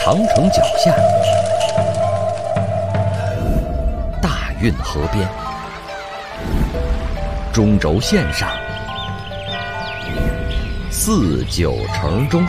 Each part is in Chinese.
长城脚下，大运河边，中轴线上，49城中，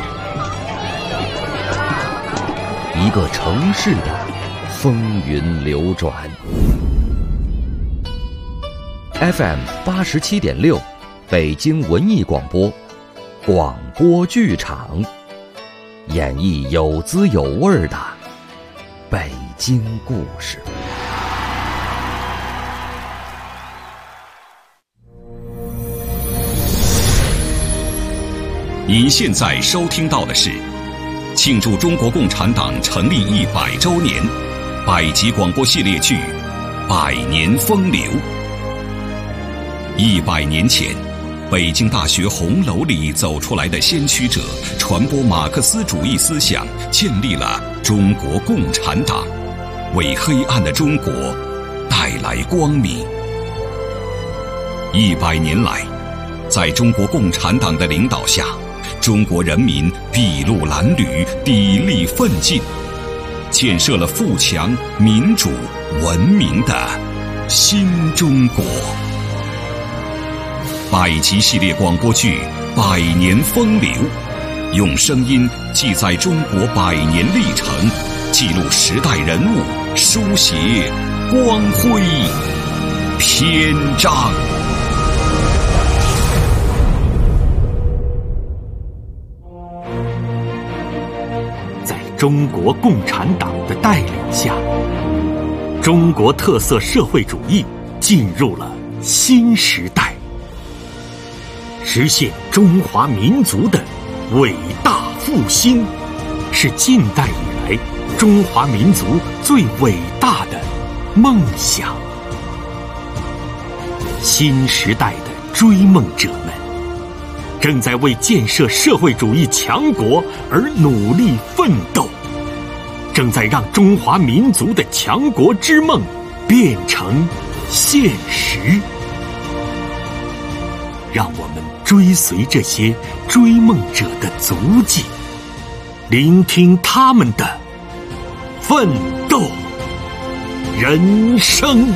一个城市的风云流转。FM 87.6，北京文艺广播，广播剧场，演绎有滋有味的北京故事。 您现在收听到的是庆祝中国共产党成立100周年百集广播系列剧《百年风流》。100年前，北京大学红楼里走出来的先驱者，传播马克思主义思想，建立了中国共产党，为黑暗的中国带来光明。100年来，在中国共产党的领导下，中国人民筚路蓝缕，砥砺奋进，建设了富强、民主、文明的新中国。百集系列广播剧《百年风流》，用声音记载中国100年历程，记录时代人物，书写光辉篇章。 在中国共产党的带领下，中国特色社会主义进入了新时代，实现中华民族的伟大复兴，是近代以来中华民族最伟大的梦想。新时代的追梦者们正在为建设社会主义强国而努力奋斗，正在让中华民族的强国之梦变成现实。让我们追随这些追梦者的足迹，聆听他们的奋斗人生。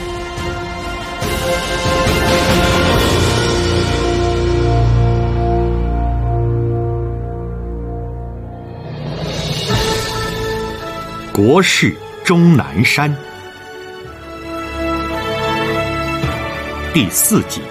国事钟南山第4集。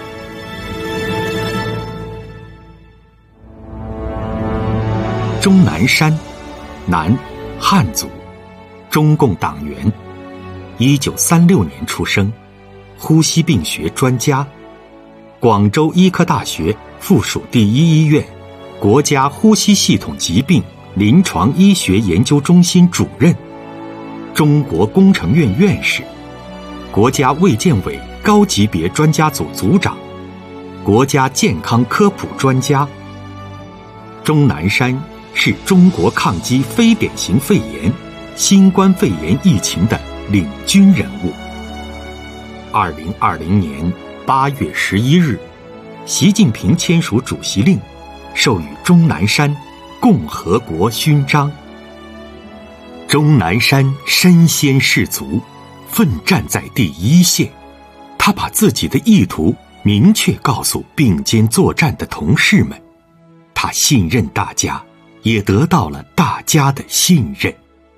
钟南山，男，汉族，中共党员，1936年出生，呼吸病学专家，广州医科大学附属第1医院国家呼吸系统疾病临床医学研究中心主任，中国工程院院士，国家卫健委高级别专家组组长，国家健康科普专家。钟南山是中国抗击非典型肺炎、新冠肺炎疫情的领军人物。2020年8月11日，习近平签署主席令，授予钟南山共和国勋章。钟南山身先士卒，奋战在第一线，他把自己的意图明确告诉并肩作战的同事们，他信任大家，也得到了大家的信任。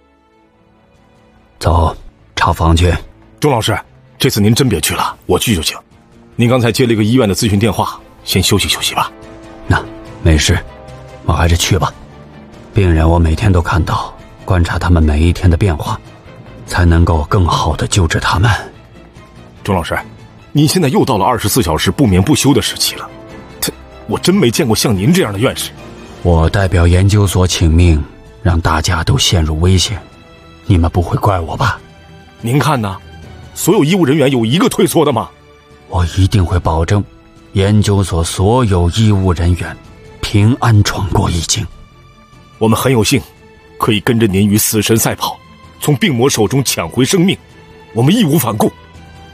走，查房去。 钟老师，这次您真别去了，我去就行。您刚才接了一个医院的咨询电话，先休息休息吧。 那没事，我还是去吧。病人我每天都看到，观察他们每一天的变化，才能够更好地救治他们。 钟老师，您现在又到了24小时不眠不休的时期了，我真没见过像您这样的院士。 我代表研究所请命，让大家都陷入危险，你们不会怪我吧？ 您看呢？所有医务人员有一个退缩的吗？ 我一定会保证研究所所有医务人员平安闯过疫情。 我们很有幸可以跟着您与死神赛跑，从病魔手中抢回生命，我们义无反顾。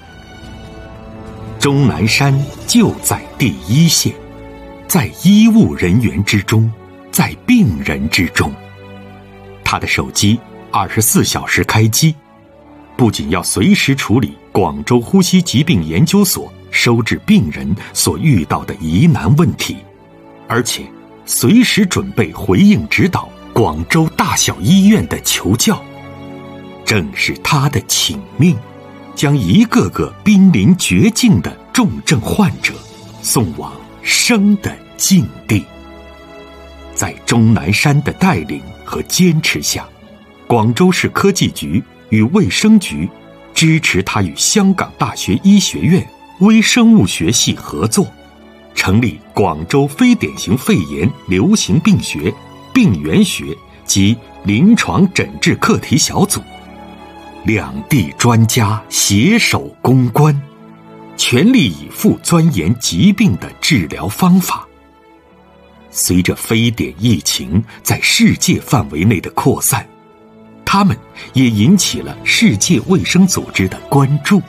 钟南山就在第一线，在医务人员之中，在病人之中， 他的手机24小时开机，不仅要随时处理广州呼吸疾病研究所收治病人所遇到的疑难问题，而且随时准备回应指导广州大小医院的求教。正是他的请命，将一个个濒临绝境的重症患者送往生的境地。在钟南山的带领和坚持下，广州市科技局与卫生局支持他与香港大学医学院微生物学系合作，成立广州非典型肺炎流行病学、病原学及临床诊治课题小组，两地专家携手攻关，全力以赴钻研疾病的治疗方法。随着非典疫情在世界范围内的扩散，他们也引起了世界卫生组织的关注。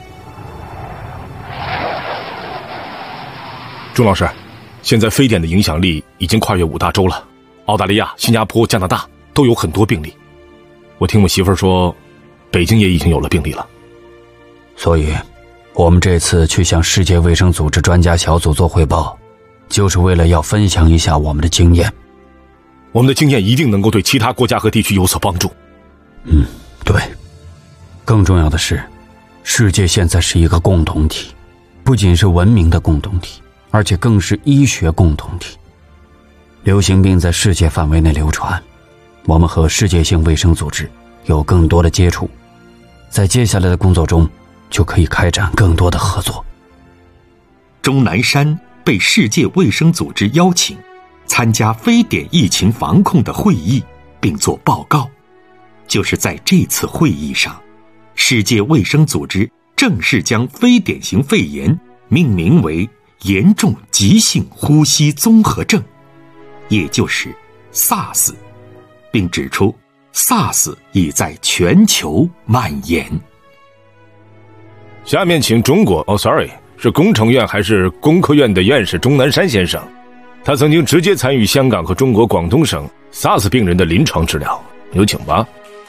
钟老师，现在非典的影响力已经跨越5大洲了，澳大利亚、新加坡、加拿大都有很多病例。我听我媳妇儿说，北京也已经有了病例了。 所以我们这次去向世界卫生组织专家小组做汇报，就是为了要分享一下我们的经验。 我们的经验一定能够对其他国家和地区有所帮助。 对。更重要的是，世界现在是一个共同体，不仅是文明的共同体，而且更是医学共同体。流行病在世界范围内流传，我们和世界性卫生组织有更多的接触，在接下来的工作中就可以开展更多的合作。 钟南山被世界卫生组织邀请参加非典疫情防控的会议并做报告。就是在这次会议上，世界卫生组织正式将非典型肺炎命名为严重急性呼吸综合症，也就是 SARS， 并指出 SARS 已在全球蔓延。 下面请中国是工程院还是工科院的院士钟南山先生，他曾经直接参与香港和中国广东省 SARS 病人的临床治疗，有请吧。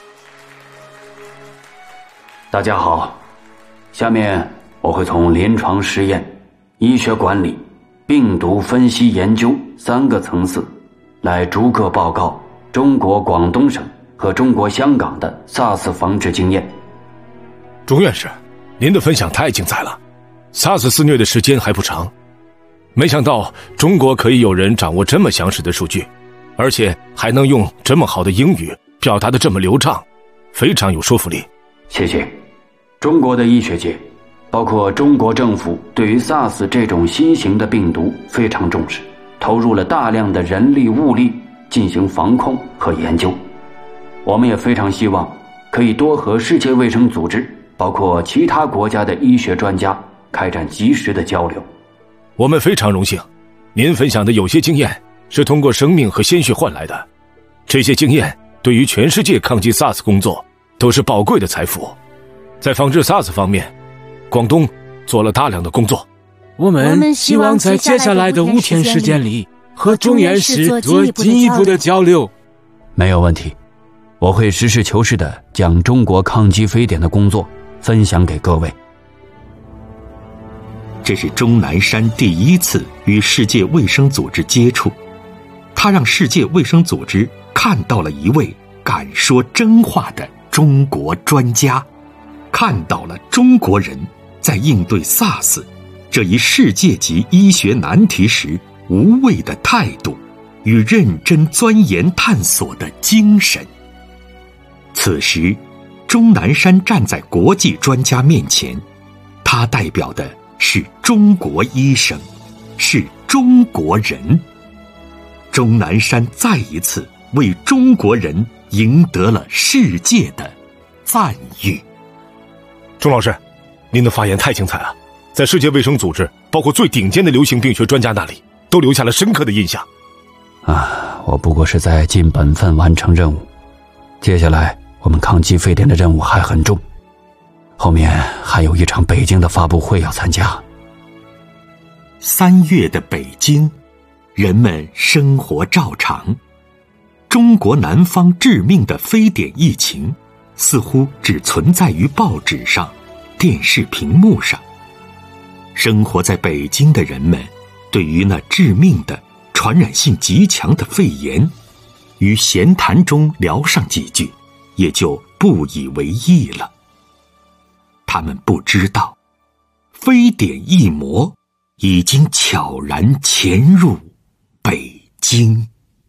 大家好，下面我会从临床实验、医学管理、病毒分析研究3个层次来逐个报告中国广东省和中国香港的 SARS 防治经验。 钟院士，您的分享太精彩了。SARS 肆虐的时间还不长，没想到中国可以有人掌握这么详实的数据，而且还能用这么好的英语表达得这么流畅，非常有说服力。 谢谢。中国的医学界，包括中国政府，对于 SARS 这种新型的病毒非常重视，投入了大量的人力物力进行防控和研究。我们也非常希望可以多和世界卫生组织，包括其他国家的医学专家开展及时的交流。 我们非常荣幸，您分享的有些经验是通过生命和鲜血换来的，这些经验对于全世界抗击 SARS 工作都是宝贵的财富。在防治 SARS 方面，广东做了大量的工作。 我们希望在接下来的5天时间里和钟院士做进一步的交流。 没有问题，我会实事求是地将中国抗击非典的工作分享给各位。 这是钟南山第一次与世界卫生组织接触，他让世界卫生组织看到了一位敢说真话的中国专家，看到了中国人在应对 SARS 这一世界级医学难题时无畏的态度与认真钻研探索的精神。此时，钟南山站在国际专家面前，他代表的是中国医生，是中国人。钟南山再一次为中国人赢得了世界的赞誉。 钟老师，您的发言太精彩了，在世界卫生组织包括最顶尖的流行病学专家那里都留下了深刻的印象。 我不过是在尽本分完成任务，接下来我们抗击非典的任务还很重，后面还有一场北京的发布会要参加。 3月的北京，人们生活照常， 中国南方致命的非典疫情似乎只存在于报纸上、电视屏幕上。生活在北京的人们对于那致命的、传染性极强的肺炎，于闲谈中聊上几句，也就不以为意了。他们不知道，非典疫魔已经悄然潜入北京。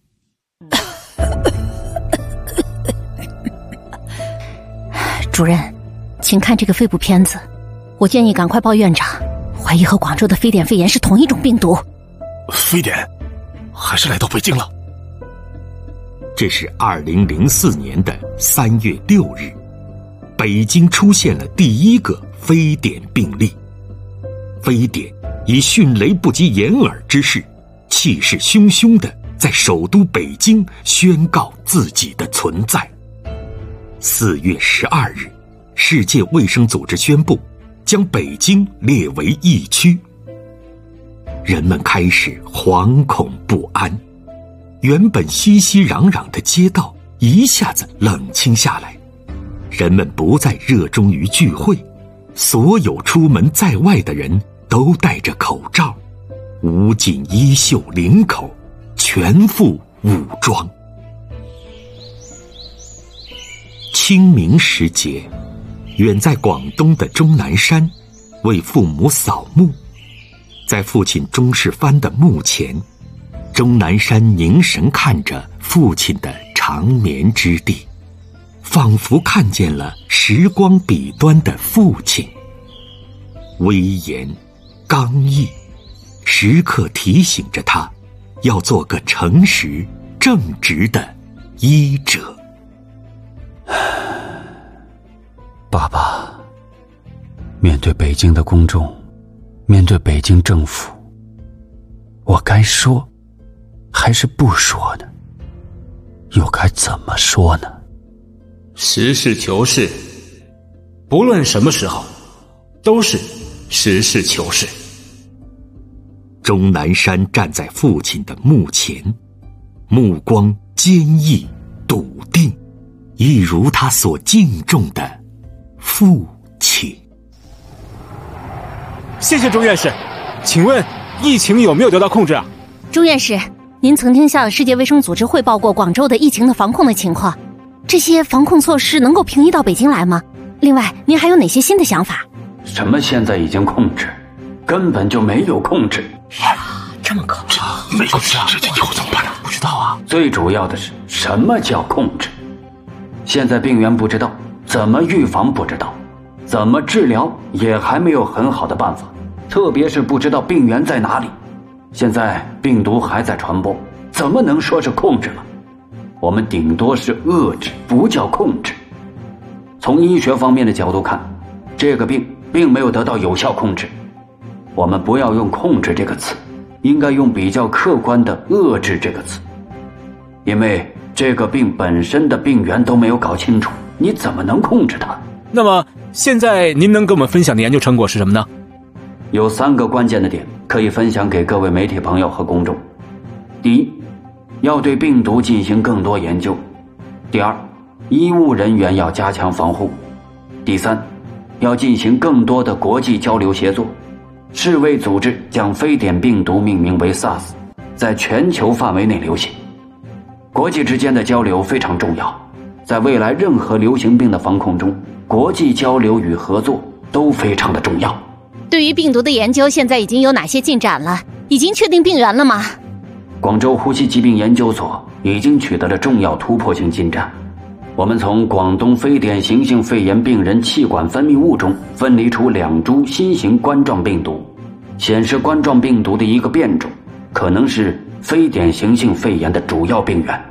主任，请看这个肺部片子，我建议赶快报院长，怀疑和广州的非典肺炎是同一种病毒。 非典还是来到北京了。 这是2004年的3月6日，北京出现了第一个非典病例。非典以迅雷不及掩耳之势，气势汹汹地在首都北京宣告自己的存在。4月12日，世界卫生组织宣布将北京列为疫区。人们开始惶恐不安，原本熙熙攘攘的街道一下子冷清下来，人们不再热衷于聚会，所有出门在外的人都戴着口罩，捂紧衣袖领口，全副武装。清明时节，远在广东的钟南山为父母扫墓。在父亲钟世藩的墓前，钟南山凝神看着父亲的长眠之地，仿佛看见了时光彼端的父亲，威严刚毅，时刻提醒着他要做个诚实正直的医者。 爸爸，面对北京的公众，面对北京政府，我该说还是不说呢？又该怎么说呢？ 实事求是，不论什么时候都是实事求是。 钟南山站在父亲的墓前，目光坚毅笃定，一如他所敬重的父亲。 谢谢钟院士，请问疫情有没有得到控制啊？ 钟院士，您曾经向世界卫生组织汇报过广州的疫情的防控的情况，这些防控措施能够平移到北京来吗？另外，您还有哪些新的想法？ 什么现在已经控制？根本就没有控制。 这么可怕， 没控制，这以后怎么办呢？ 不知道啊。 最主要的是，什么叫控制？现在病源不知道，怎么预防不知道，怎么治疗也还没有很好的办法，特别是不知道病源在哪里。现在病毒还在传播，怎么能说是控制了？我们顶多是遏制，不叫控制。从医学方面的角度看，这个病并没有得到有效控制。我们不要用控制这个词，应该用比较客观的遏制这个词。因为这个病本身的病源都没有搞清楚，你怎么能控制它？ 那么现在您能跟我们分享的研究成果是什么呢？ 有3个关键的点可以分享给各位媒体朋友和公众。第一，要对病毒进行更多研究。第二，医务人员要加强防护。第三，要进行更多的国际交流协作。世卫组织将非典病毒命名为 SARS， 在全球范围内流行。国际之间的交流非常重要，在未来任何流行病的防控中，国际交流与合作都非常的重要。 对于病毒的研究现在已经有哪些进展了？已经确定病源了吗？ 广州呼吸疾病研究所已经取得了重要突破性进展。我们从广东非典型性肺炎病人气管分泌物中分离出2株新型冠状病毒，显示冠状病毒的一个变种可能是非典型性肺炎的主要病源。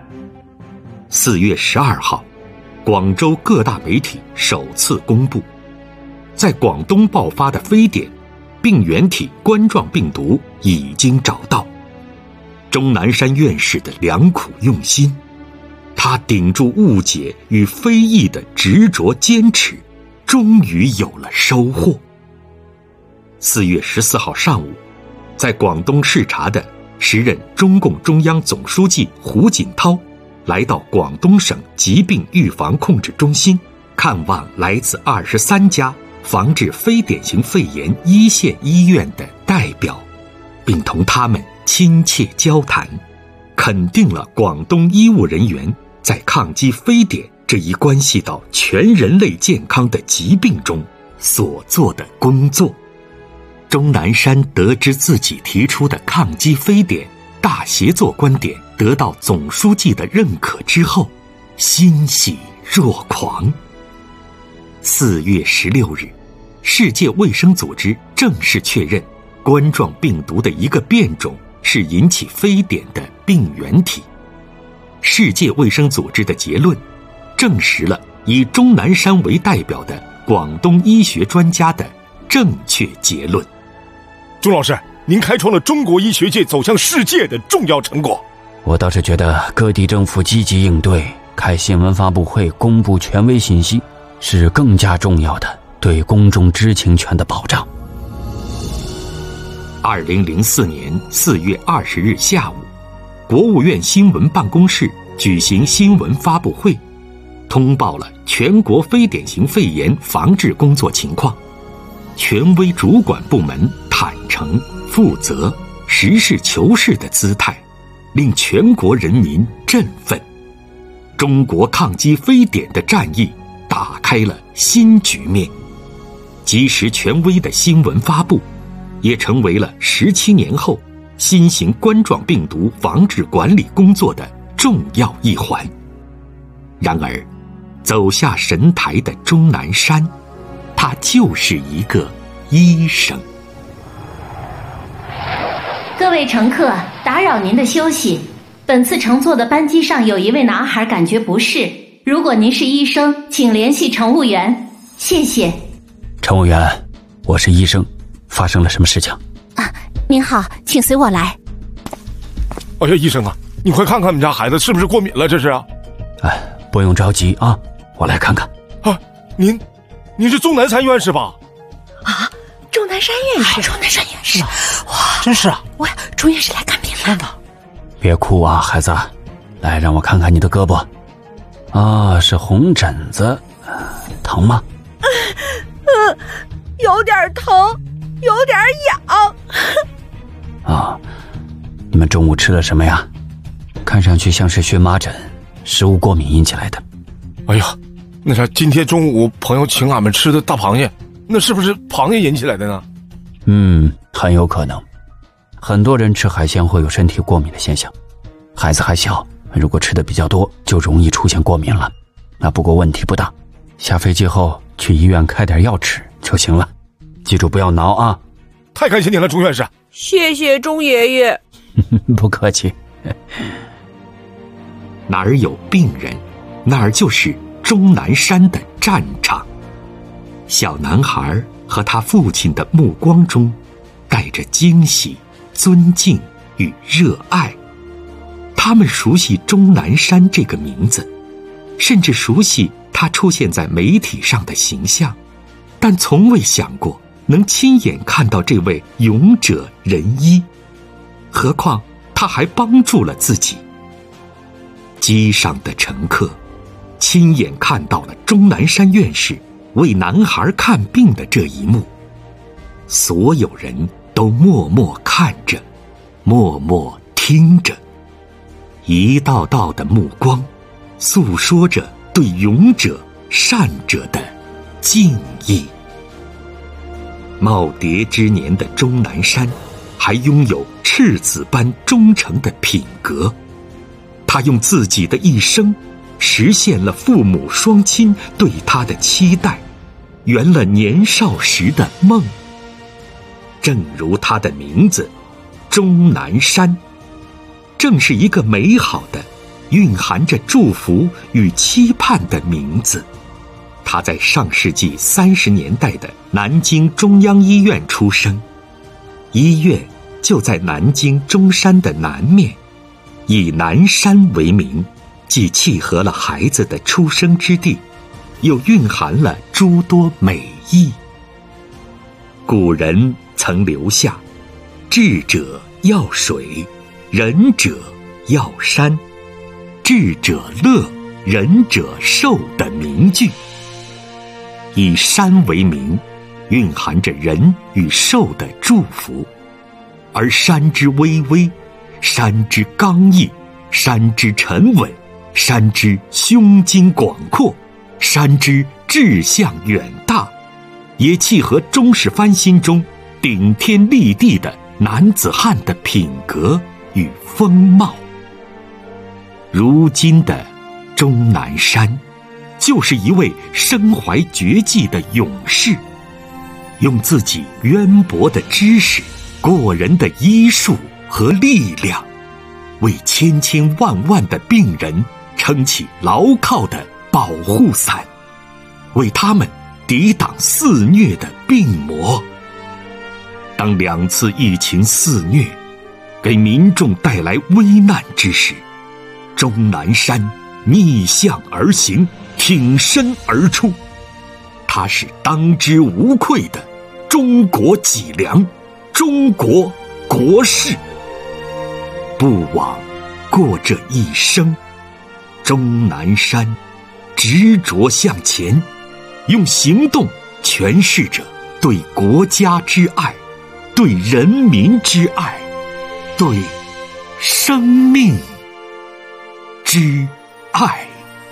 4月12号，广州各大媒体首次公布，在广东爆发的非典病原体冠状病毒已经找到。钟南山院士的良苦用心，他顶住误解与非议的执着坚持，终于有了收获。4月14号上午，在广东视察的时任中共中央总书记胡锦涛来到广东省疾病预防控制中心，看望来自23家防治非典型肺炎一线医院的代表，并同他们亲切交谈，肯定了广东医务人员在抗击非典这一关系到全人类健康的疾病中所做的工作。钟南山得知自己提出的抗击非典大协作观点得到总书记的认可之后，欣喜若狂。4月16日，世界卫生组织正式确认冠状病毒的一个变种是引起非典的病原体。世界卫生组织的结论证实了以钟南山为代表的广东医学专家的正确结论。 钟老师，您开创了中国医学界走向世界的重要成果。 我倒是觉得各地政府积极应对，开新闻发布会公布权威信息，是更加重要的对公众知情权的保障。 2004年4月20日下午，国务院新闻办公室举行新闻发布会，通报了全国非典型肺炎防治工作情况。权威主管部门坦诚、负责、实事求是的姿态，令全国人民振奋。中国抗击非典的战役打开了新局面。及时权威的新闻发布，也成为了17年后新型冠状病毒防治管理工作的重要一环。然而，走下神台的钟南山，他就是一个医生。 各位乘客，打扰您的休息。本次乘坐的班机上有一位男孩感觉不适，如果您是医生，请联系乘务员，谢谢。 乘务员，我是医生，发生了什么事情？ 您好，请随我来。 哎呀，医生啊，你快看看我们家孩子是不是过敏了？这是啊。 不用着急啊，我来看看。 您是钟南山院士吧？ 钟南山院士， 钟南山院士， 哇， 真是啊！ 哇，钟院士来看病了。 天哪！ 别哭啊，孩子，来，让我看看你的胳膊。是红疹子，疼吗？ 有点疼，有点痒。 你们中午吃了什么呀？看上去像是荨麻疹，食物过敏引起来的。 哎呀，那啥，今天中午朋友请俺们吃的大螃蟹，那是不是螃蟹引起来的呢？ 很有可能。很多人吃海鲜会有身体过敏的现象，孩子还小，如果吃的比较多，就容易出现过敏了。不过问题不大，下飞机后去医院开点药吃就行了。记住不要挠啊！ 太感谢您了，钟院士。 谢谢钟爷爷。 不客气。 哪儿有病人，哪儿就是钟南山的战场。小男孩和他父亲的目光中带着惊喜、尊敬与热爱。他们熟悉钟南山这个名字，甚至熟悉他出现在媒体上的形象，但从未想过能亲眼看到这位勇者仁医。何况他还帮助了自己。机上的乘客亲眼看到了钟南山院士为男孩看病的这一幕，所有人都默默看着，默默听着，一道道的目光诉说着对勇者善者的敬意。耄耋之年的钟南山还拥有赤子般忠诚的品格，他用自己的一生实现了父母双亲对他的期待，圆了年少时的梦。正如他的名字钟南山，正是一个美好的蕴含着祝福与期盼的名字。他在上世纪30年代的南京中央医院出生，医院就在南京中山的南面，以南山为名，既契合了孩子的出生之地，又蕴含了诸多美意。古人曾留下智者要水，仁者要山， 智者乐，仁者寿的名句。以山为名，蕴含着人与兽的祝福。而山之巍巍，山之刚毅，山之沉稳，山之胸襟广阔，山之志向远大，也契合中士藩心中顶天立地的男子汉的品格与风貌。如今的钟南山，就是一位身怀绝技的勇士，用自己渊博的知识、过人的医术和力量，为千千万万的病人撑起牢靠的保护伞，为他们抵挡肆虐的病魔。当2次疫情肆虐，给民众带来危难之时，钟南山逆向而行，挺身而出。他是当之无愧的中国脊梁，中国国士。不枉过这一生，钟南山执着向前，用行动诠释着对国家之爱，对人民之爱，对生命之爱。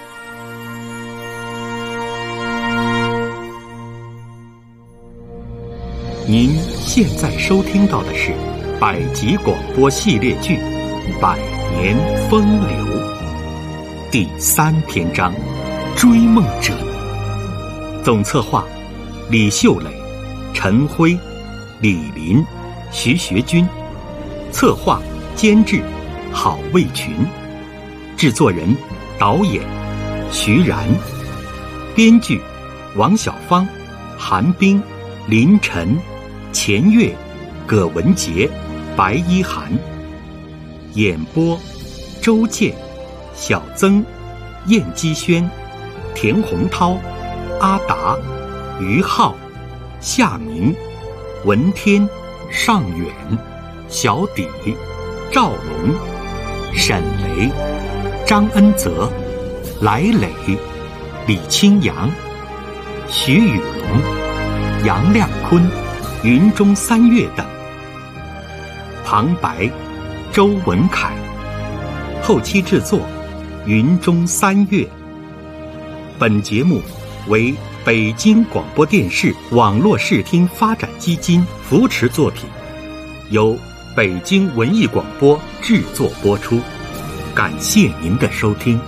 您现在收听到的是百集广播系列剧《百年风流》第3篇章《追梦者》，总策划李秀磊、陈辉、李林、徐学军，策划监制郝卫群，制作人导演徐然，编剧王小芳、韩冰、林晨、钱月、葛文杰、白一涵，演播周健、小曾、燕基轩、田洪涛、阿达、于浩、夏明、文天、尚远、小底、赵龙、沈雷、张恩泽、来磊、李清扬、徐宇龙、杨亮坤、云中三月等。旁白周文凯，后期制作云中三月。本节目为北京广播电视网络视听发展基金扶持作品，由北京文艺广播制作播出。感谢您的收听。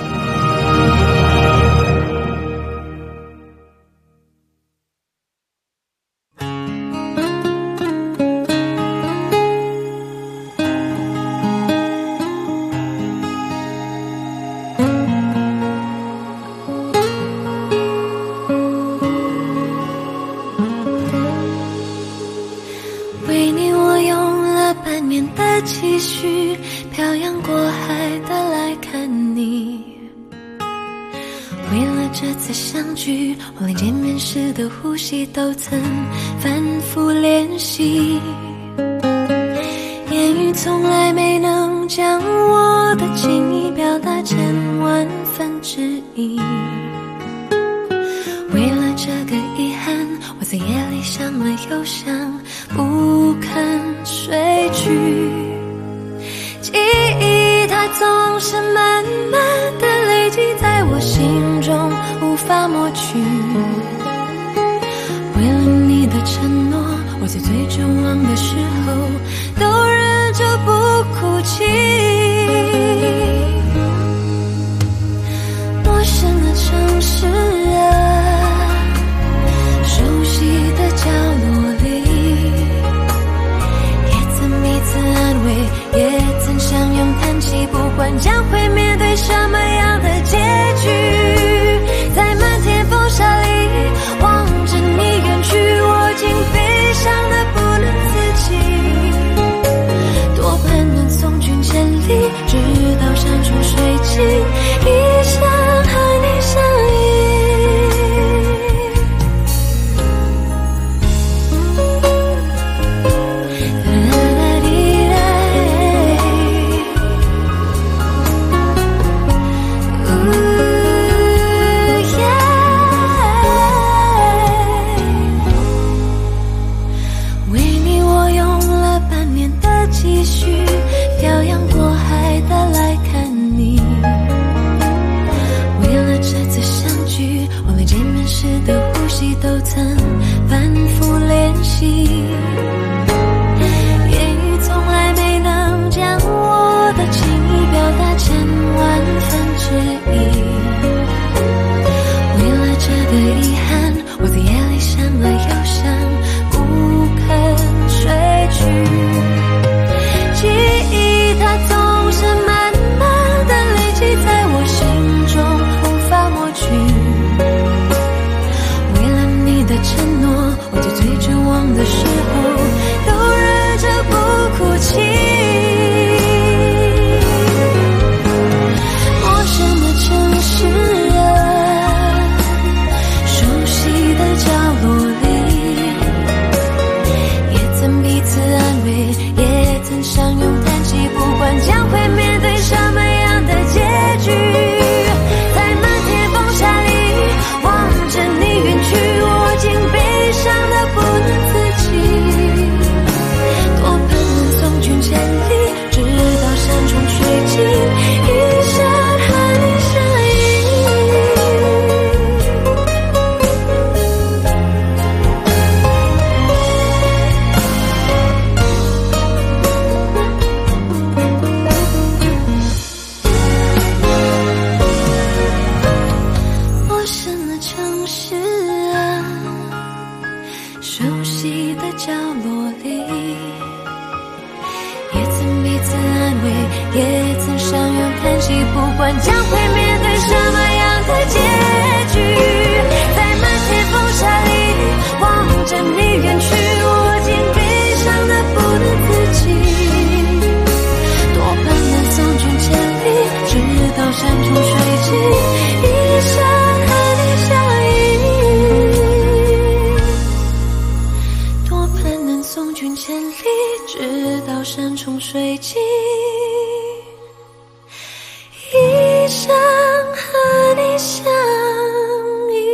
为你我用了半年的积蓄，漂洋过海的来看你。为了这次相聚，我连见面时的呼吸都曾反复练习，言语从来没能将我的情意表达成万分之一。为了这个遗憾，我在夜里想了又想，不肯睡去。记忆它总是慢慢的累积在我心中，无法抹去。为了你的承诺，我在最绝望的时候都忍着不哭泣。陌生的城市啊，熟悉的角落里，也曾彼此安慰，也曾相拥叹息，不管将会面对什么样的结局。在漫天风沙里望着你远去，我竟悲伤得不能自己。多盼能送君千里，直到山穷水尽，一生和你相依。 我连见面时的呼吸都曾反复练习，言语从来没能将我的情意表达千万分之一。为了这个遗憾，我在夜里想了又想，不肯睡去。记忆它总是慢慢的累积在我心中，无法抹去。为了你的承诺，我在最绝望的时候都忍着不哭泣。陌生的城市啊，熟悉的角落里，也曾彼此安慰，也曾相拥叹息，不管将会面对什么样的结局，在漫天风沙里望着你远去，我竟悲伤的不能自己。多盼能送君千里，直到山穷水尽，一生和你相依。陌生的城市啊，熟悉的角落里，也曾彼此安慰，也曾相拥叹息，不管将会面对什么样的结局，在漫天风沙里望着你远去，我竟悲伤的不能自己。多盼能送君千里，直到山穷水尽，一生和你相依。多盼能送君千里，直到山穷水尽，一生和你相依。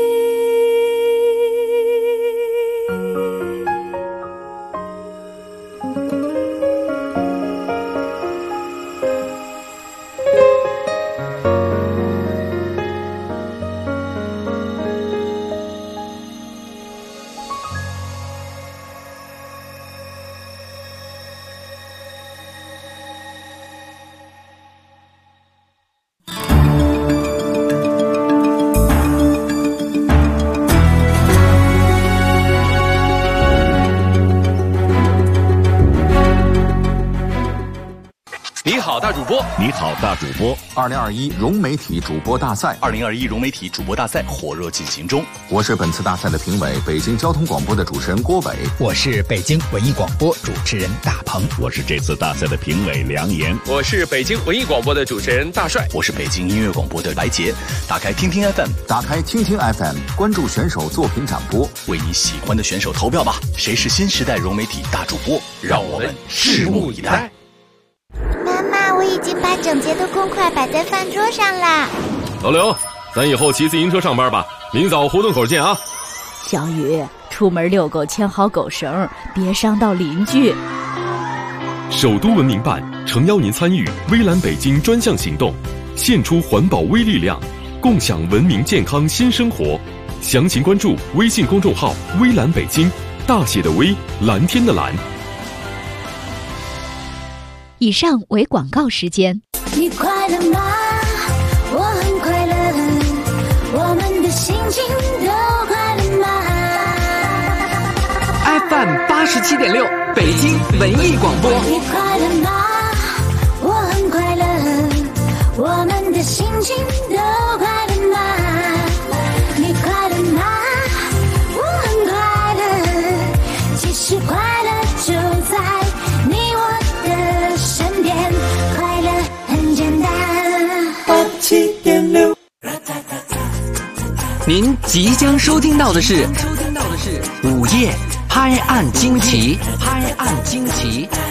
你好，大主播！ 你好，大主播！2021融媒体主播大赛 ，2021融媒体主播大赛火热进行中。 我是本次大赛的评委，北京交通广播的主持人郭伟。 我是北京文艺广播主持人大鹏。 我是这次大赛的评委梁岩。 我是北京文艺广播的主持人大帅。 我是北京音乐广播的白杰。打开听听 FM， 打开听听 FM， 关注选手作品展播， 为你喜欢的选手投票吧！谁是新时代融媒体大主播？让我们拭目以待。 妈妈，我已经把整洁的公筷摆在饭桌上啦。 老刘，咱以后骑自行车上班吧，明早胡同口见啊。 小雨，出门遛狗牵好狗绳，别伤到邻居。 首都文明办诚邀您参与微蓝北京专项行动，献出环保微力量，共享文明健康新生活。详情关注微信公众号微蓝北京，大写的微，蓝天的蓝。 以上为广告时间。 你快乐吗？我很快乐，我们的心情都快乐吗 ？FM 87.6，北京文艺广播。 你快乐吗？我很快乐，我们的心情都快乐吗？你快乐吗？我很快乐，其实快乐就在你我的身边，快乐很简单。87.6， 您即将收听到的是午夜拍案惊奇，拍案惊奇。